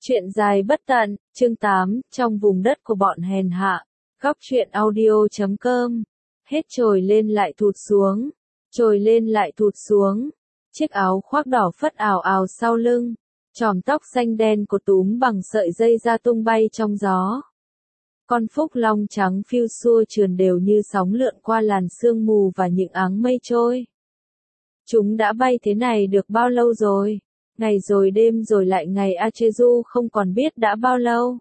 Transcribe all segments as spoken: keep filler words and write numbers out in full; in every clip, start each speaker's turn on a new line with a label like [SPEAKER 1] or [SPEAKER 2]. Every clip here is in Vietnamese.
[SPEAKER 1] Chuyện dài bất tận, chương tám, trong vùng đất của bọn hèn hạ. Góc truyện audio chấm com. Hết trồi lên lại thụt xuống, trồi lên lại thụt xuống. Chiếc áo khoác đỏ phất ào ào sau lưng, chòm tóc xanh đen của túm bằng sợi dây da tung bay trong gió. Con phúc long trắng phiêu xua trườn đều như sóng lượn qua làn sương mù và những áng mây trôi. Chúng đã bay thế này được bao lâu rồi? Ngày rồi đêm rồi lại ngày, Achezu không còn biết đã bao lâu.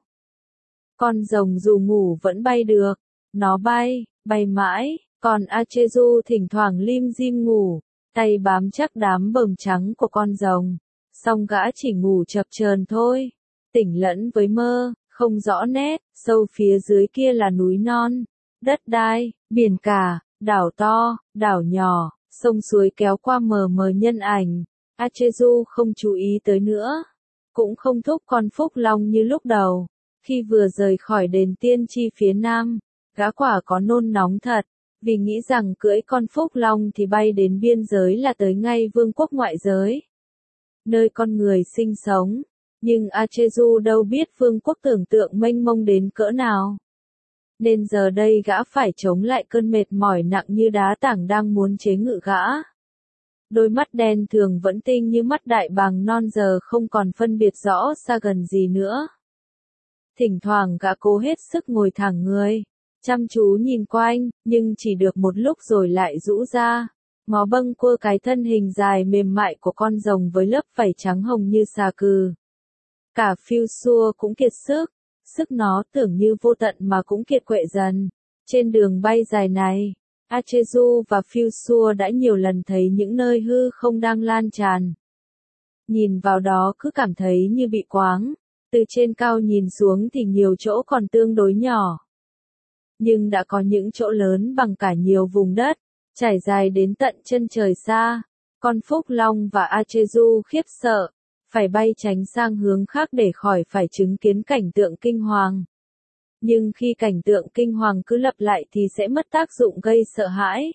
[SPEAKER 1] Con rồng dù ngủ vẫn bay được, nó bay, bay mãi, còn Achezu thỉnh thoảng lim dim ngủ, tay bám chắc đám bờm trắng của con rồng, song gã chỉ ngủ chập chờn thôi, tỉnh lẫn với mơ, không rõ nét, sâu phía dưới kia là núi non, đất đai, biển cả, đảo to, đảo nhỏ, sông suối kéo qua mờ mờ nhân ảnh. Achezu không chú ý tới nữa, cũng không thúc con phúc long như lúc đầu. Khi vừa rời khỏi đền tiên tri phía nam, gã quả có nôn nóng thật, vì nghĩ rằng cưỡi con phúc long thì bay đến biên giới là tới ngay vương quốc ngoại giới, nơi con người sinh sống. Nhưng Achezu đâu biết vương quốc tưởng tượng mênh mông đến cỡ nào. Nên giờ đây gã phải chống lại cơn mệt mỏi nặng như đá tảng đang muốn chế ngự gã. Đôi mắt đen thường vẫn tinh như mắt đại bàng non giờ không còn phân biệt rõ xa gần gì nữa. Thỉnh thoảng gã cố hết sức ngồi thẳng người, chăm chú nhìn quanh, nhưng chỉ được một lúc rồi lại rũ ra, ngó bâng quơ cái thân hình dài mềm mại của con rồng với lớp vảy trắng hồng như xà cừ. Cả phiêu xua cũng kiệt sức, sức nó tưởng như vô tận mà cũng kiệt quệ dần. Trên đường bay dài này, Achezu và phiêu xua đã nhiều lần thấy những nơi hư không đang lan tràn. Nhìn vào đó cứ cảm thấy như bị quáng, từ trên cao nhìn xuống thì nhiều chỗ còn tương đối nhỏ. Nhưng đã có những chỗ lớn bằng cả nhiều vùng đất, trải dài đến tận chân trời xa. Con phúc long và Achezu khiếp sợ, phải bay tránh sang hướng khác để khỏi phải chứng kiến cảnh tượng kinh hoàng. Nhưng khi cảnh tượng kinh hoàng cứ lặp lại thì sẽ mất tác dụng gây sợ hãi.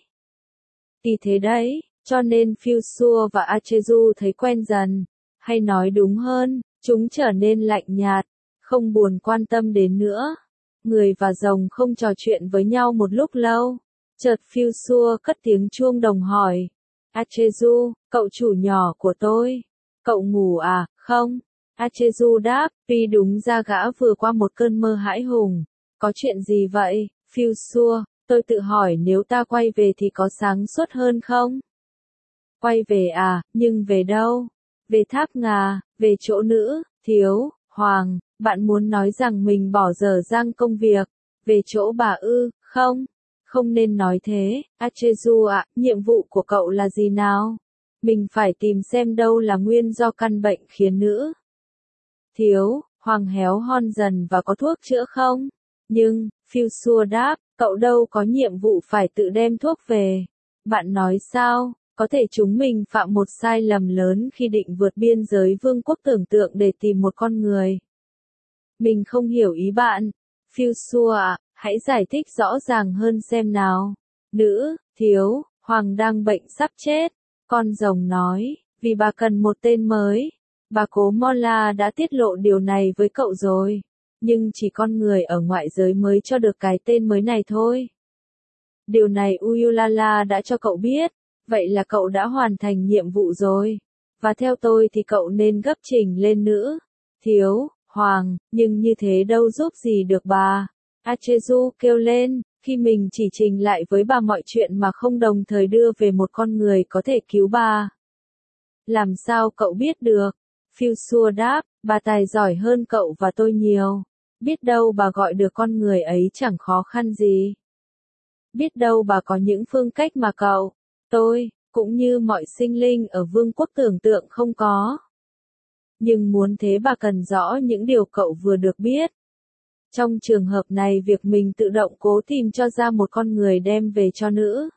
[SPEAKER 1] Vì thế đấy, cho nên phiêu xua và Achezu thấy quen dần, hay nói đúng hơn, chúng trở nên lạnh nhạt, không buồn quan tâm đến nữa. Người và rồng không trò chuyện với nhau một lúc lâu. Chợt phiêu xua cất tiếng chuông đồng hỏi. Achezu, cậu chủ nhỏ của tôi, cậu ngủ à, không? Achezu đáp, vì đúng ra gã vừa qua một cơn mơ hãi hùng. Có chuyện gì vậy, phiêu xua? Tôi tự hỏi nếu ta quay về thì có sáng suốt hơn không? Quay về à, nhưng về đâu? Về tháp ngà, về chỗ nữ, thiếu, hoàng, bạn muốn nói rằng mình bỏ dở dang công việc, về chỗ bà ư, không? Không nên nói thế, Achezu ạ, nhiệm vụ của cậu là gì nào? Mình phải tìm xem đâu là nguyên do căn bệnh khiến nữ thiếu, hoàng héo hon dần và có thuốc chữa không? Nhưng, phiêu xua đáp, cậu đâu có nhiệm vụ phải tự đem thuốc về. Bạn nói sao, có thể chúng mình phạm một sai lầm lớn khi định vượt biên giới vương quốc tưởng tượng để tìm một con người. Mình không hiểu ý bạn. Phiêu xua ạ, hãy giải thích rõ ràng hơn xem nào. Nữ, thiếu, hoàng đang bệnh sắp chết. Con rồng nói, vì bà cần một tên mới. Bà cố Mola đã tiết lộ điều này với cậu rồi. Nhưng chỉ con người ở ngoại giới mới cho được cái tên mới này thôi. Điều này Uyulala đã cho cậu biết. Vậy là cậu đã hoàn thành nhiệm vụ rồi. Và theo tôi thì cậu nên gấp trình lên nữ thiếu, hoàng, nhưng như thế đâu giúp gì được bà. Achezu kêu lên, khi mình chỉ trình lại với bà mọi chuyện mà không đồng thời đưa về một con người có thể cứu bà. Làm sao cậu biết được? Phiêu xua đáp, bà tài giỏi hơn cậu và tôi nhiều. Biết đâu bà gọi được con người ấy chẳng khó khăn gì. Biết đâu bà có những phương cách mà cậu, tôi, cũng như mọi sinh linh ở vương quốc tưởng tượng không có. Nhưng muốn thế bà cần rõ những điều cậu vừa được biết. Trong trường hợp này việc mình tự động cố tìm cho ra một con người đem về cho nữ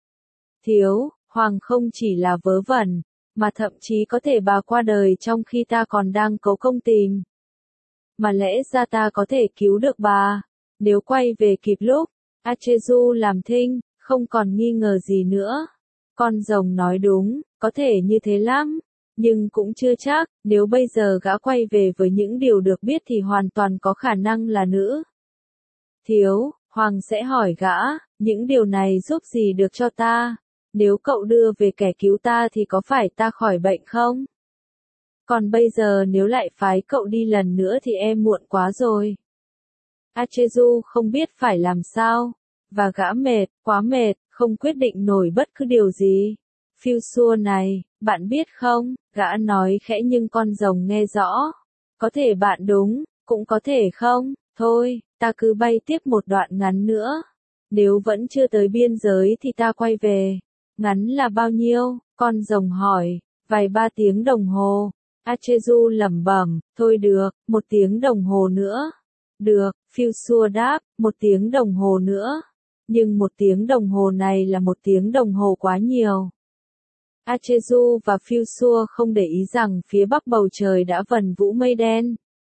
[SPEAKER 1] thiếu, hoàng không chỉ là vớ vẩn, mà thậm chí có thể bà qua đời trong khi ta còn đang cố công tìm. Mà lẽ ra ta có thể cứu được bà, nếu quay về kịp lúc. Achezu làm thinh, không còn nghi ngờ gì nữa. Con rồng nói đúng, có thể như thế lắm. Nhưng cũng chưa chắc, nếu bây giờ gã quay về với những điều được biết thì hoàn toàn có khả năng là nữ. Thiếu, Hoàng sẽ hỏi gã, những điều này giúp gì được cho ta? Nếu cậu đưa về kẻ cứu ta thì có phải ta khỏi bệnh không? Còn bây giờ nếu lại phái cậu đi lần nữa thì em muộn quá rồi. Achezu không biết phải làm sao, và gã mệt, quá mệt, không quyết định nổi bất cứ điều gì. Phiêu xua này, bạn biết không, gã nói khẽ nhưng con rồng nghe rõ. Có thể bạn đúng, cũng có thể không, thôi, ta cứ bay tiếp một đoạn ngắn nữa. Nếu vẫn chưa tới biên giới thì ta quay về. Ngắn là bao nhiêu? Con rồng hỏi. Vài ba tiếng đồng hồ. Achezu lẩm bẩm, thôi được, một tiếng đồng hồ nữa. Được, phiêu xua đáp, một tiếng đồng hồ nữa. Nhưng một tiếng đồng hồ này là một tiếng đồng hồ quá nhiều. Achezu và phiêu xua không để ý rằng phía bắc bầu trời đã vần vũ mây đen.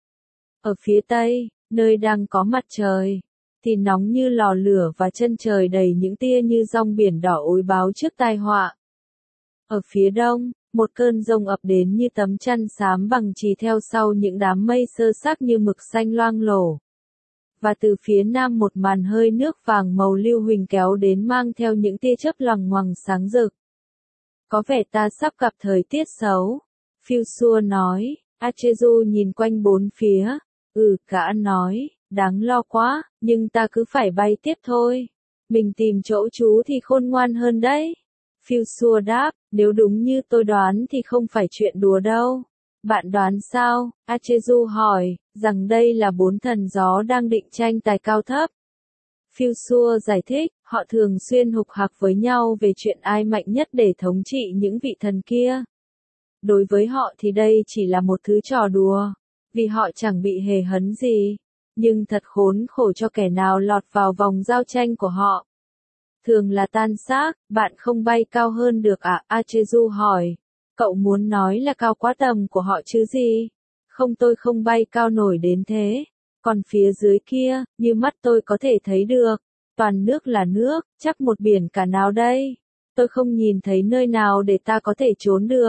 [SPEAKER 1] Ở phía tây, nơi đang có mặt trời, thì nóng như lò lửa và chân trời đầy những tia như dòng biển đỏ ối báo trước tai họa. Ở phía đông, một cơn giông ập đến như tấm chăn xám bằng chì theo sau những đám mây sơ xác như mực xanh loang lổ. Và từ phía nam một màn hơi nước vàng màu lưu huỳnh kéo đến mang theo những tia chớp loằng ngoằng sáng rực. Có vẻ ta sắp gặp thời tiết xấu. Phiêu xua nói. Achezu nhìn quanh bốn phía. Ừ, gã nói, đáng lo quá, nhưng ta cứ phải bay tiếp thôi. Mình tìm chỗ trú thì khôn ngoan hơn đấy. Phiêu xua đáp, nếu đúng như tôi đoán thì không phải chuyện đùa đâu. Bạn đoán sao? Achezu hỏi, rằng đây là bốn thần gió đang định tranh tài cao thấp. Phiêu xua giải thích, họ thường xuyên hục hặc với nhau về chuyện ai mạnh nhất để thống trị những vị thần kia. Đối với họ thì đây chỉ là một thứ trò đùa, vì họ chẳng bị hề hấn gì. Nhưng thật khốn khổ cho kẻ nào lọt vào vòng giao tranh của họ. Thường là tan xác, bạn không bay cao hơn được à? Achezu hỏi. Cậu muốn nói là cao quá tầm của họ chứ gì? Không, tôi không bay cao nổi đến thế. Còn phía dưới kia, như mắt tôi có thể thấy được, toàn nước là nước, chắc một biển cả nào đây. Tôi không nhìn thấy nơi nào để ta có thể trốn được.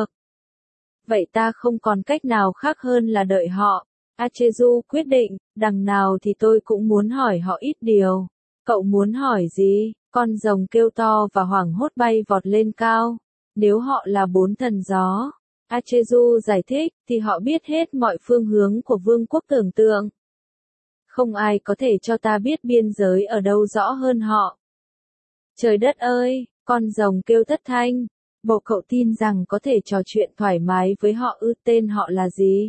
[SPEAKER 1] Vậy ta không còn cách nào khác hơn là đợi họ. Achezu quyết định, đằng nào thì tôi cũng muốn hỏi họ ít điều. Cậu muốn hỏi gì? Con rồng kêu to và hoảng hốt bay vọt lên cao. Nếu họ là bốn thần gió, Achezu giải thích, thì họ biết hết mọi phương hướng của vương quốc tưởng tượng. Không ai có thể cho ta biết biên giới ở đâu rõ hơn họ. Trời đất ơi, con rồng kêu thất thanh. Bộ cậu tin rằng có thể trò chuyện thoải mái với họ ư? Tên họ là gì?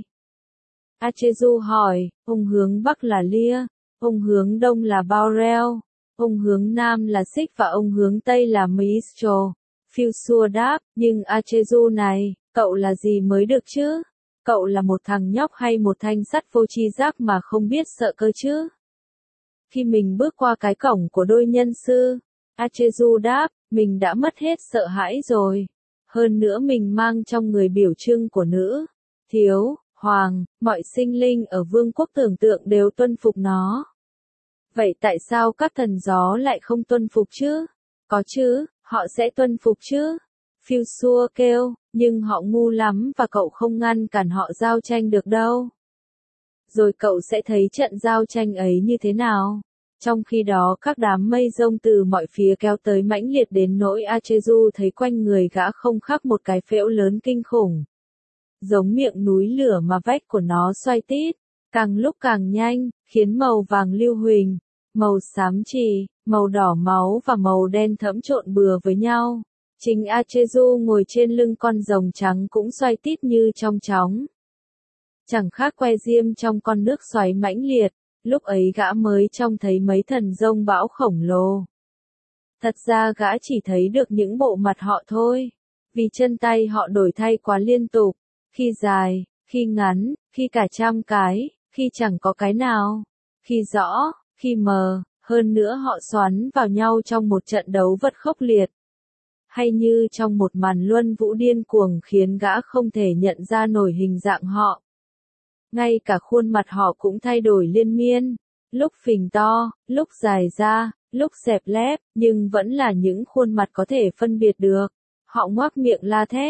[SPEAKER 1] Achezu hỏi, ông hướng bắc là Lia, ông hướng đông là Baurel, ông hướng nam là Xích và ông hướng tây là Maestro. Phiêu xua đáp, nhưng Achezu này, cậu là gì mới được chứ? Cậu là một thằng nhóc hay một thanh sắt vô tri giác mà không biết sợ cơ chứ? Khi mình bước qua cái cổng của đôi nhân sư, Achezu đáp, mình đã mất hết sợ hãi rồi. Hơn nữa mình mang trong người biểu trưng của nữ, thiếu, hoàng, mọi sinh linh ở vương quốc tưởng tượng đều tuân phục nó. Vậy tại sao các thần gió lại không tuân phục chứ? Có chứ, họ sẽ tuân phục chứ? Phiêu xua kêu, nhưng họ ngu lắm và cậu không ngăn cản họ giao tranh được đâu. Rồi cậu sẽ thấy trận giao tranh ấy như thế nào? Trong khi đó các đám mây rông từ mọi phía kéo tới mãnh liệt đến nỗi Achezu thấy quanh người gã không khác một cái phễu lớn kinh khủng. Giống miệng núi lửa mà vách của nó xoay tít, càng lúc càng nhanh, khiến màu vàng lưu huỳnh, màu xám chì, màu đỏ máu và màu đen thẫm trộn bừa với nhau. Chính Achezu ngồi trên lưng con rồng trắng cũng xoay tít như trong chóng. Chẳng khác que diêm trong con nước xoáy mãnh liệt, lúc ấy gã mới trông thấy mấy thần rông bão khổng lồ. Thật ra gã chỉ thấy được những bộ mặt họ thôi, vì chân tay họ đổi thay quá liên tục, khi dài, khi ngắn, khi cả trăm cái, khi chẳng có cái nào, khi rõ, khi mờ, hơn nữa họ xoắn vào nhau trong một trận đấu vật khốc liệt. Hay như trong một màn luân vũ điên cuồng khiến gã không thể nhận ra nổi hình dạng họ. Ngay cả khuôn mặt họ cũng thay đổi liên miên, lúc phình to, lúc dài ra, lúc xẹp lép, nhưng vẫn là những khuôn mặt có thể phân biệt được. Họ ngoác miệng la thét,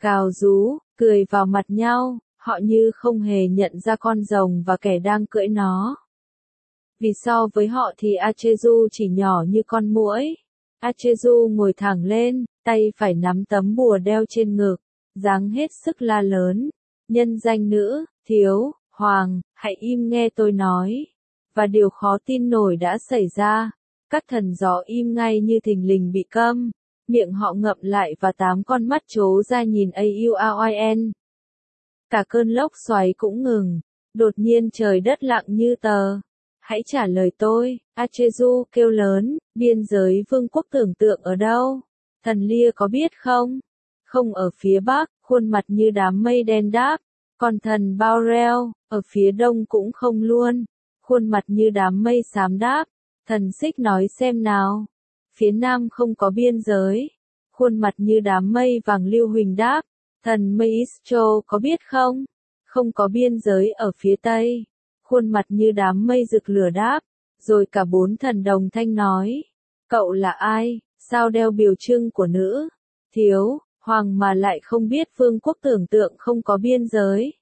[SPEAKER 1] Gào rú, cười vào mặt nhau, họ như không hề nhận ra con rồng và kẻ đang cưỡi nó. Vì so với họ thì Achezu chỉ nhỏ như con muỗi. Achezu ngồi thẳng lên, tay phải nắm tấm bùa đeo trên ngực, dáng hết sức la lớn. Nhân danh nữ, thiếu, hoàng, hãy im nghe tôi nói. Và điều khó tin nổi đã xảy ra. Các thần gió im ngay như thình lình bị câm. Miệng họ ngậm lại và tám con mắt trố ra nhìn Aoin. Cả cơn lốc xoáy cũng ngừng. Đột nhiên trời đất lặng như tờ. Hãy trả lời tôi, Achezu kêu lớn, biên giới vương quốc tưởng tượng ở đâu? Thần Lia có biết không? Không, ở phía bắc, khuôn mặt như đám mây đen đáp. Còn thần Baurel, ở phía đông cũng không luôn. Khuôn mặt như đám mây xám đáp. Thần Xích nói xem nào. Phía nam không có biên giới. Khuôn mặt như đám mây vàng lưu huỳnh đáp. Thần Maestro có biết không? Không có biên giới ở phía tây. Khuôn mặt như đám mây rực lửa đáp. Rồi cả bốn thần đồng thanh nói. Cậu là ai? Sao đeo biểu trưng của nữ? Thiếu, hoàng mà lại không biết vương quốc tưởng tượng không có biên giới.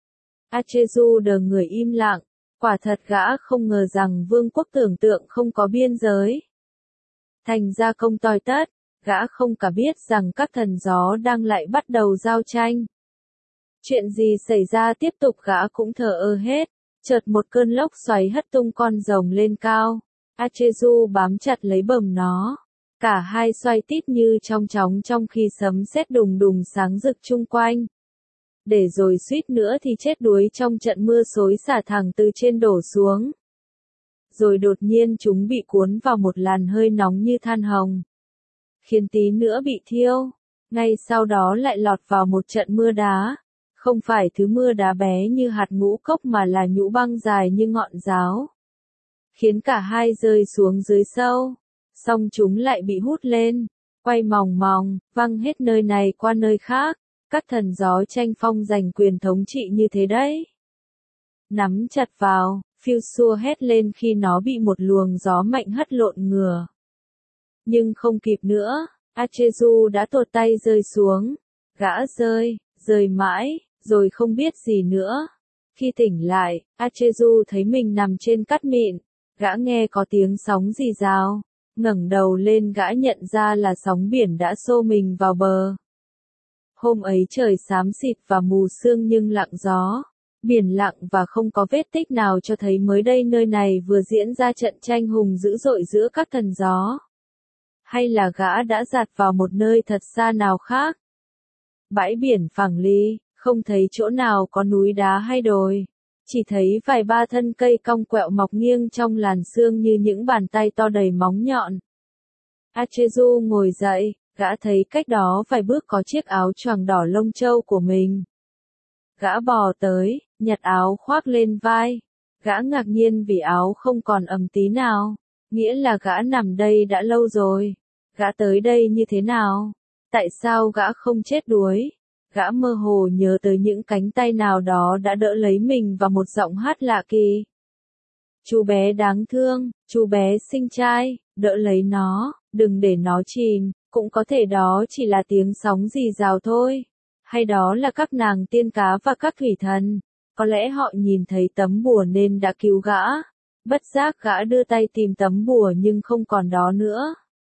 [SPEAKER 1] Achezu đờ người im lặng. Quả thật gã không ngờ rằng vương quốc tưởng tượng không có biên giới. Thành ra công toi tất, gã không cả biết rằng các thần gió đang lại bắt đầu giao tranh. Chuyện gì xảy ra tiếp tục gã cũng thờ ơ hết. Chợt một cơn lốc xoáy hất tung con rồng lên cao. Achezu bám chặt lấy bờm nó. Cả hai xoay tít như trong chóng trong khi sấm sét đùng đùng sáng rực chung quanh. Để rồi suýt nữa thì chết đuối trong trận mưa xối xả thẳng từ trên đổ xuống. Rồi đột nhiên chúng bị cuốn vào một làn hơi nóng như than hồng. Khiến tí nữa bị thiêu. Ngay sau đó lại lọt vào một trận mưa đá. Không phải thứ mưa đá bé như hạt ngũ cốc mà là nhũ băng dài như ngọn giáo. Khiến cả hai rơi xuống dưới sâu. Xong chúng lại bị hút lên. Quay mòng mòng, văng hết nơi này qua nơi khác. Các thần gió tranh phong giành quyền thống trị như thế đấy. Nắm chặt vào, phiêu xua hét lên khi nó bị một luồng gió mạnh hất lộn ngửa. Nhưng không kịp nữa, Achezu đã tuột tay rơi xuống. Gã rơi, rơi mãi, rồi không biết gì nữa. Khi tỉnh lại, Achezu thấy mình nằm trên cát mịn. Gã nghe có tiếng sóng rì rào. Ngẩng đầu lên gã nhận ra là sóng biển đã xô mình vào bờ. Hôm ấy trời xám xịt và mù sương nhưng lặng gió. Biển lặng và không có vết tích nào cho thấy mới đây nơi này vừa diễn ra trận tranh hùng dữ dội giữa các thần gió. Hay là gã đã dạt vào một nơi thật xa nào khác? Bãi biển phẳng lì, không thấy chỗ nào có núi đá hay đồi. Chỉ thấy vài ba thân cây cong quẹo mọc nghiêng trong làn sương như những bàn tay to đầy móng nhọn. Achezu ngồi dậy, gã thấy cách đó vài bước có chiếc áo choàng đỏ lông trâu của mình. Gã bò tới, nhặt áo khoác lên vai. Gã ngạc nhiên vì áo không còn ẩm tí nào. Nghĩa là gã nằm đây đã lâu rồi. Gã tới đây như thế nào? Tại sao gã không chết đuối? Gã mơ hồ nhớ tới những cánh tay nào đó đã đỡ lấy mình và một giọng hát lạ kỳ. Chú bé đáng thương, chú bé xinh trai, đỡ lấy nó, đừng để nó chìm, cũng có thể đó chỉ là tiếng sóng rì rào thôi. Hay đó là các nàng tiên cá và các thủy thần. Có lẽ họ nhìn thấy tấm bùa nên đã cứu gã. Bất giác gã đưa tay tìm tấm bùa nhưng không còn đó nữa.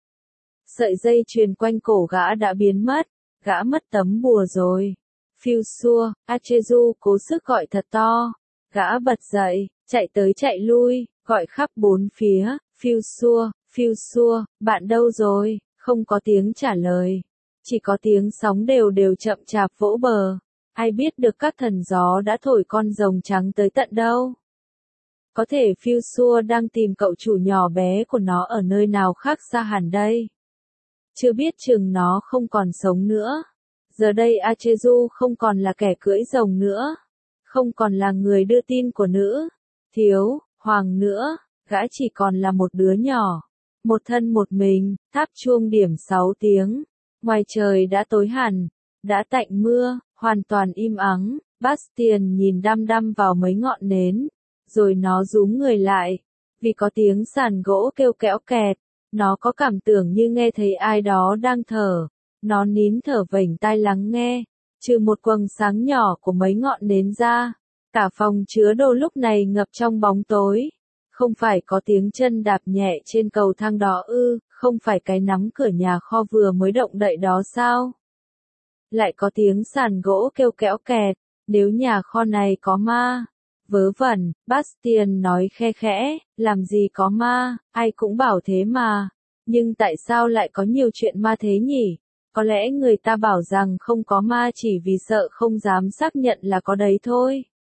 [SPEAKER 1] Sợi dây chuyền quanh cổ gã đã biến mất. Gã mất tấm bùa rồi. Phiêu xua, Achezu cố sức gọi thật to. Gã bật dậy, chạy tới chạy lui, gọi khắp bốn phía. Phiêu xua, phiêu xua, bạn đâu rồi? Không có tiếng trả lời. Chỉ có tiếng sóng đều đều chậm chạp vỗ bờ. Ai biết được các thần gió đã thổi con rồng trắng tới tận đâu. Có thể phiêu xua đang tìm cậu chủ nhỏ bé của nó ở nơi nào khác xa hẳn đây. Chưa biết chừng nó không còn sống nữa. Giờ đây Achezu không còn là kẻ cưỡi rồng nữa. Không còn là người đưa tin của nữ. Thiếu, hoàng nữa. Gã chỉ còn là một đứa nhỏ. Một thân một mình, tháp chuông điểm sáu tiếng. Ngoài trời đã tối hẳn. Đã tạnh mưa, hoàn toàn im ắng. Bastien nhìn đăm đăm vào mấy ngọn nến. Rồi nó rúm người lại. Vì có tiếng sàn gỗ kêu kéo kẹt. Nó có cảm tưởng như nghe thấy ai đó đang thở. Nó nín thở vểnh tai lắng nghe. Trừ một quầng sáng nhỏ của mấy ngọn nến ra, cả phòng chứa đồ lúc này ngập trong bóng tối. Không phải có tiếng chân đạp nhẹ trên cầu thang đó ư, không phải cái nắm cửa nhà kho vừa mới động đậy đó sao? Lại có tiếng sàn gỗ kêu kéo kẹt, nếu nhà kho này có ma. Vớ vẩn, Bastian nói khe khẽ, làm gì có ma, ai cũng bảo thế mà. Nhưng tại sao lại có nhiều chuyện ma thế nhỉ? Có lẽ người ta bảo rằng không có ma chỉ vì sợ không dám xác nhận là có đấy thôi.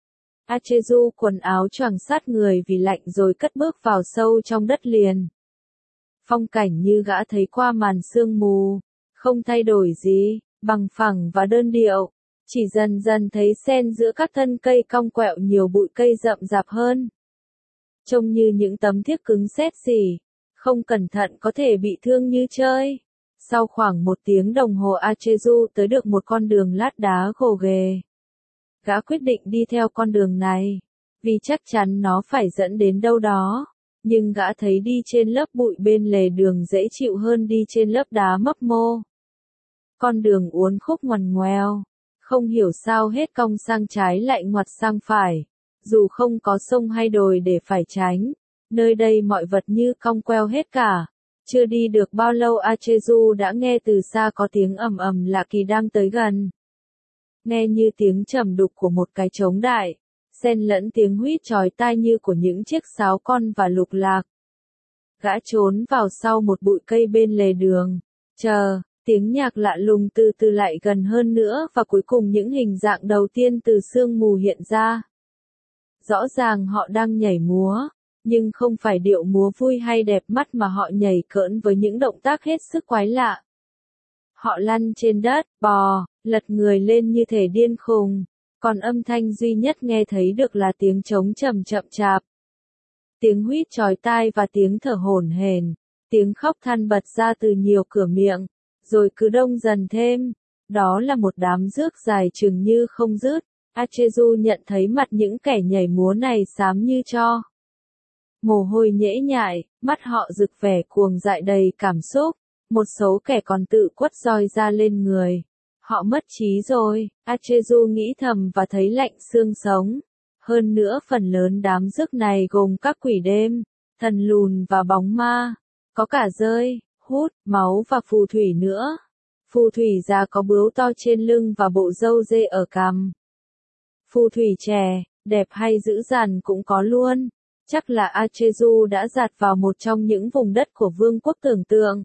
[SPEAKER 1] Achezu quần áo choàng sát người vì lạnh rồi cất bước vào sâu trong đất liền. Phong cảnh như gã thấy qua màn sương mù, không thay đổi gì, bằng phẳng và đơn điệu, chỉ dần dần thấy xen giữa các thân cây cong quẹo nhiều bụi cây rậm rạp hơn. Trông như những tấm thiếc cứng sét xỉ, không cẩn thận có thể bị thương như chơi. Sau khoảng một tiếng đồng hồ Achezu tới được một con đường lát đá gồ ghề. Gã quyết định đi theo con đường này, vì chắc chắn nó phải dẫn đến đâu đó. Nhưng gã thấy đi trên lớp bụi bên lề đường dễ chịu hơn đi trên lớp đá mấp mô. Con đường uốn khúc ngoằn ngoèo, không hiểu sao hết cong sang trái lại ngoặt sang phải. Dù không có sông hay đồi để phải tránh, nơi đây mọi vật như cong queo hết cả. Chưa đi được bao lâu Achezu đã nghe từ xa có tiếng ầm ầm lạ kỳ đang tới gần. Nghe như tiếng trầm đục của một cái trống đại, xen lẫn tiếng huýt chói tai như của những chiếc sáo con và lục lạc. Gã trốn vào sau một bụi cây bên lề đường, chờ, tiếng nhạc lạ lùng từ từ lại gần hơn nữa và cuối cùng những hình dạng đầu tiên từ sương mù hiện ra. Rõ ràng họ đang nhảy múa, nhưng không phải điệu múa vui hay đẹp mắt mà họ nhảy cỡn với những động tác hết sức quái lạ. Họ lăn trên đất, bò, lật người lên như thể điên khùng, còn âm thanh duy nhất nghe thấy được là tiếng trống trầm chậm chạp. Tiếng huýt chói tai và tiếng thở hổn hển, tiếng khóc than bật ra từ nhiều cửa miệng, rồi cứ đông dần thêm. Đó là một đám rước dài chừng như không dứt. Achezu nhận thấy mặt những kẻ nhảy múa này xám như tro. Mồ hôi nhễ nhại, mắt họ rực vẻ cuồng dại đầy cảm xúc. Một số kẻ còn tự quất roi ra lên người. Họ mất trí rồi, Achezu nghĩ thầm và thấy lạnh xương sống. Hơn nữa phần lớn đám rước này gồm các quỷ đêm, thần lùn và bóng ma. Có cả rơi, hút, máu và phù thủy nữa. Phù thủy già có bướu to trên lưng và bộ râu dê ở cằm. Phù thủy trẻ, đẹp hay dữ dằn cũng có luôn. Chắc là Achezu đã dạt vào một trong những vùng đất của vương quốc tưởng tượng.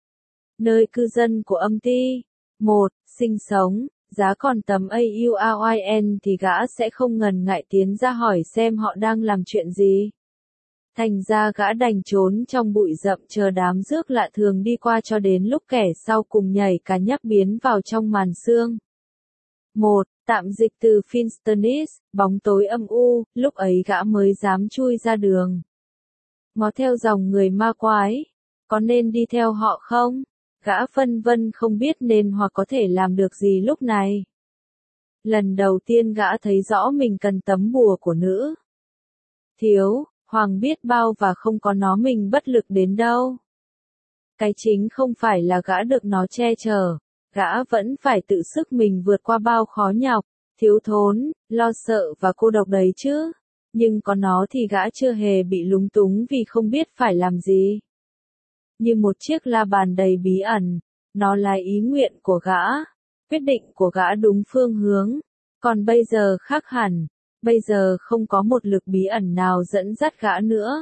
[SPEAKER 1] Nơi cư dân của âm ty. Một, sinh sống, giá còn tấm a u a i n thì gã sẽ không ngần ngại tiến ra hỏi xem họ đang làm chuyện gì. Thành ra gã đành trốn trong bụi rậm chờ đám rước lạ thường đi qua cho đến lúc kẻ sau cùng nhảy cả nhắc biến vào trong màn sương. Một, tạm dịch từ Finsternis, bóng tối âm u, lúc ấy gã mới dám chui ra đường. Ngó theo dòng người ma quái, có nên đi theo họ không? Gã phân vân không biết nên hoặc có thể làm được gì lúc này. Lần đầu tiên gã thấy rõ mình cần tấm bùa của nữ thiếu, hoàng biết bao và không có nó mình bất lực đến đâu. Cái chính không phải là gã được nó che chở, gã vẫn phải tự sức mình vượt qua bao khó nhọc, thiếu thốn, lo sợ và cô độc đấy chứ. Nhưng có nó thì gã chưa hề bị lúng túng vì không biết phải làm gì. Như một chiếc la bàn đầy bí ẩn, nó là ý nguyện của gã, quyết định của gã đúng phương hướng. Còn bây giờ khác hẳn, bây giờ không có một lực bí ẩn nào dẫn dắt gã nữa.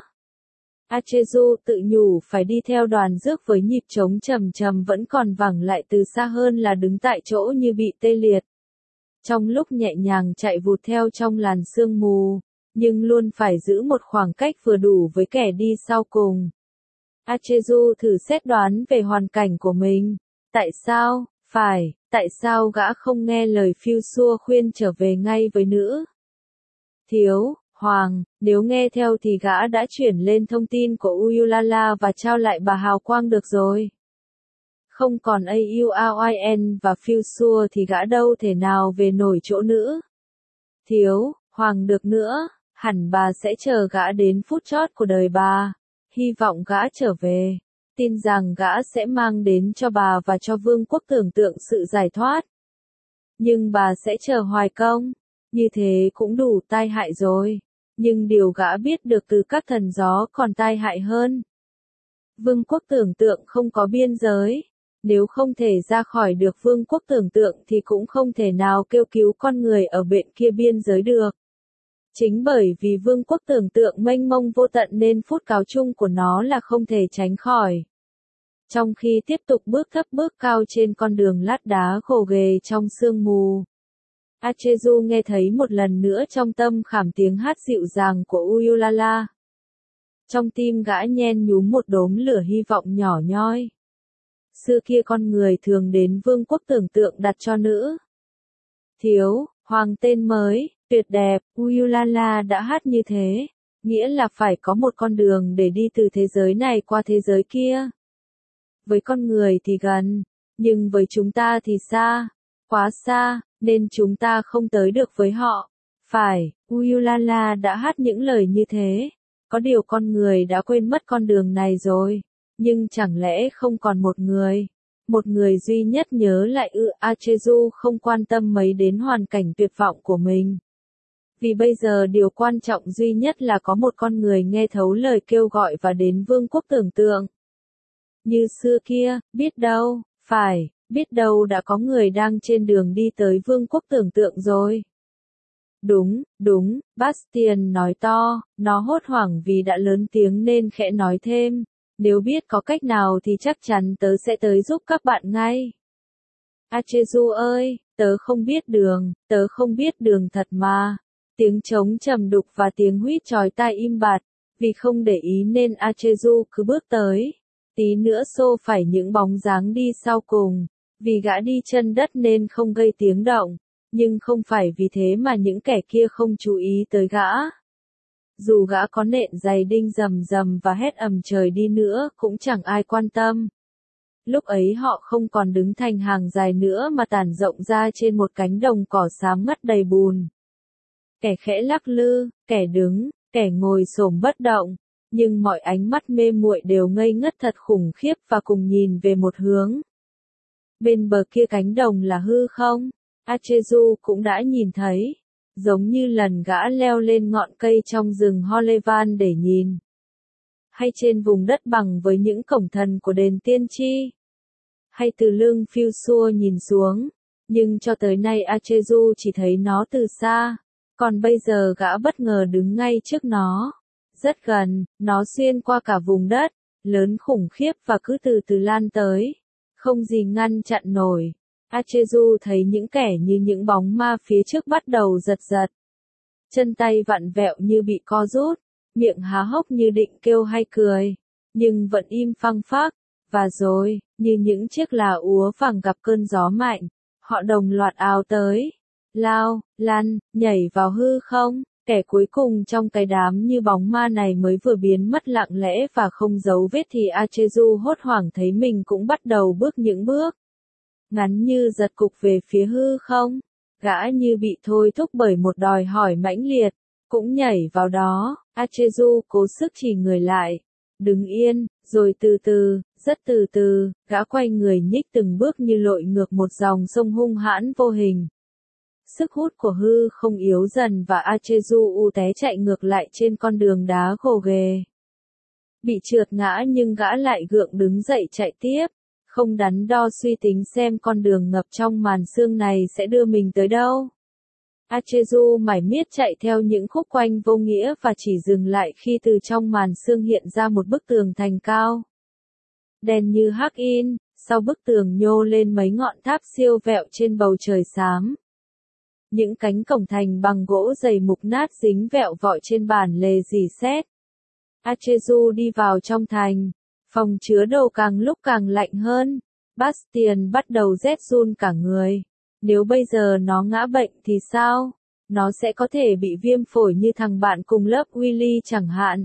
[SPEAKER 1] Achezu tự nhủ phải đi theo đoàn rước với nhịp trống trầm trầm vẫn còn vẳng lại từ xa hơn là đứng tại chỗ như bị tê liệt. Trong lúc nhẹ nhàng chạy vụt theo trong làn sương mù, nhưng luôn phải giữ một khoảng cách vừa đủ với kẻ đi sau cùng. Achezu thử xét đoán về hoàn cảnh của mình. Tại sao, phải, tại sao gã không nghe lời phiêu xua khuyên trở về ngay với nữ thiếu, hoàng, nếu nghe theo thì gã đã chuyển lên thông tin của Uyulala và trao lại bà hào quang được rồi. Không còn a u a i n và phiêu xua thì gã đâu thể nào về nổi chỗ nữ thiếu, hoàng được nữa, hẳn bà sẽ chờ gã đến phút chót của đời bà. Hy vọng gã trở về, tin rằng gã sẽ mang đến cho bà và cho vương quốc tưởng tượng sự giải thoát. Nhưng bà sẽ chờ hoài công. Như thế cũng đủ tai hại rồi. Nhưng điều gã biết được từ các thần gió còn tai hại hơn. Vương quốc tưởng tượng không có biên giới. Nếu không thể ra khỏi được vương quốc tưởng tượng thì cũng không thể nào kêu cứu con người ở bên kia biên giới được. Chính bởi vì vương quốc tưởng tượng mênh mông vô tận nên phút cáo chung của nó là không thể tránh khỏi. Trong khi tiếp tục bước thấp bước cao trên con đường lát đá gồ ghề trong sương mù, Achezu nghe thấy một lần nữa trong tâm khảm tiếng hát dịu dàng của Uyulala. Trong tim gã nhen nhúm một đốm lửa hy vọng nhỏ nhoi. Xưa kia con người thường đến vương quốc tưởng tượng đặt cho nữ thiếu hoàng tên mới, tuyệt đẹp. Uyulala đã hát như thế, nghĩa là phải có một con đường để đi từ thế giới này qua thế giới kia. Với con người thì gần, nhưng với chúng ta thì xa, quá xa, nên chúng ta không tới được với họ. Phải, Uyulala đã hát những lời như thế. Có điều con người đã quên mất con đường này rồi. Nhưng chẳng lẽ không còn một người? Một người duy nhất nhớ lại ư? Achezu không quan tâm mấy đến hoàn cảnh tuyệt vọng của mình. Vì bây giờ điều quan trọng duy nhất là có một con người nghe thấu lời kêu gọi và đến vương quốc tưởng tượng. Như xưa kia, biết đâu, phải, biết đâu đã có người đang trên đường đi tới vương quốc tưởng tượng rồi. Đúng, đúng, Bastian nói to, nó hốt hoảng vì đã lớn tiếng nên khẽ nói thêm, nếu biết có cách nào thì chắc chắn tớ sẽ tới giúp các bạn ngay. Achezu ơi, tớ không biết đường, tớ không biết đường thật mà. Tiếng trống trầm đục và tiếng huýt chói tai im bặt, vì không để ý nên Achezu cứ bước tới. Tí nữa xô phải những bóng dáng đi sau cùng, vì gã đi chân đất nên không gây tiếng động, nhưng không phải vì thế mà những kẻ kia không chú ý tới gã. Dù gã có nện giày đinh rầm rầm và hét ầm trời đi nữa cũng chẳng ai quan tâm. Lúc ấy họ không còn đứng thành hàng dài nữa mà tản rộng ra trên một cánh đồng cỏ xám ngắt đầy bùn. Kẻ khẽ lắc lư, kẻ đứng, kẻ ngồi xổm bất động, nhưng mọi ánh mắt mê muội đều ngây ngất thật khủng khiếp và cùng nhìn về một hướng. Bên bờ kia cánh đồng là hư không? Achezu cũng đã nhìn thấy, giống như lần gã leo lên ngọn cây trong rừng Holevan để nhìn. Hay trên vùng đất bằng với những cổng thần của đền tiên tri. Hay từ lưng phiêu xua nhìn xuống, nhưng cho tới nay Achezu chỉ thấy nó từ xa, còn bây giờ gã bất ngờ đứng ngay trước nó. Rất gần, nó xuyên qua cả vùng đất, lớn khủng khiếp và cứ từ từ lan tới. Không gì ngăn chặn nổi. Achezu thấy những kẻ như những bóng ma phía trước bắt đầu giật giật. Chân tay vặn vẹo như bị co rút, miệng há hốc như định kêu hay cười, nhưng vẫn im phăng phắc. Và rồi, như những chiếc là úa vàng gặp cơn gió mạnh, họ đồng loạt ào tới, lao, lăn, nhảy vào hư không. Kẻ cuối cùng trong cái đám như bóng ma này mới vừa biến mất lặng lẽ và không dấu vết thì Achezu hốt hoảng thấy mình cũng bắt đầu bước những bước ngắn như giật cục về phía hư không. Gã như bị thôi thúc bởi một đòi hỏi mãnh liệt, cũng nhảy vào đó. Achezu cố sức chỉ người lại, đứng yên, rồi từ từ, rất từ từ, gã quay người nhích từng bước như lội ngược một dòng sông hung hãn vô hình. Sức hút của hư không yếu dần và Achezu u té chạy ngược lại trên con đường đá gồ ghề. Bị trượt ngã nhưng gã lại gượng đứng dậy chạy tiếp, không đắn đo suy tính xem con đường ngập trong màn sương này sẽ đưa mình tới đâu. Achezu mải miết chạy theo những khúc quanh vô nghĩa và chỉ dừng lại khi từ trong màn sương hiện ra một bức tường thành cao. Đèn như hắc in, sau bức tường nhô lên mấy ngọn tháp siêu vẹo trên bầu trời xám. Những cánh cổng thành bằng gỗ dày mục nát dính vẹo vọi trên bản lề rỉ sét. Achezu đi vào trong thành, phòng chứa đồ càng lúc càng lạnh hơn. Bastian bắt đầu rét run cả người. Nếu bây giờ nó ngã bệnh thì sao? Nó sẽ có thể bị viêm phổi như thằng bạn cùng lớp Willy chẳng hạn.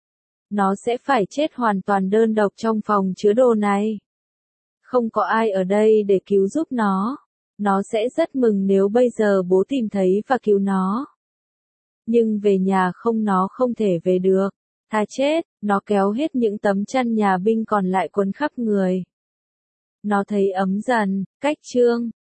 [SPEAKER 1] Nó sẽ phải chết hoàn toàn đơn độc trong phòng chứa đồ này. Không có ai ở đây để cứu giúp nó. Nó sẽ rất mừng nếu bây giờ bố tìm thấy và cứu nó. Nhưng về nhà không, nó không thể về được. Thà chết, nó kéo hết những tấm chăn nhà binh còn lại quấn khắp người. Nó thấy ấm dần, cách chương.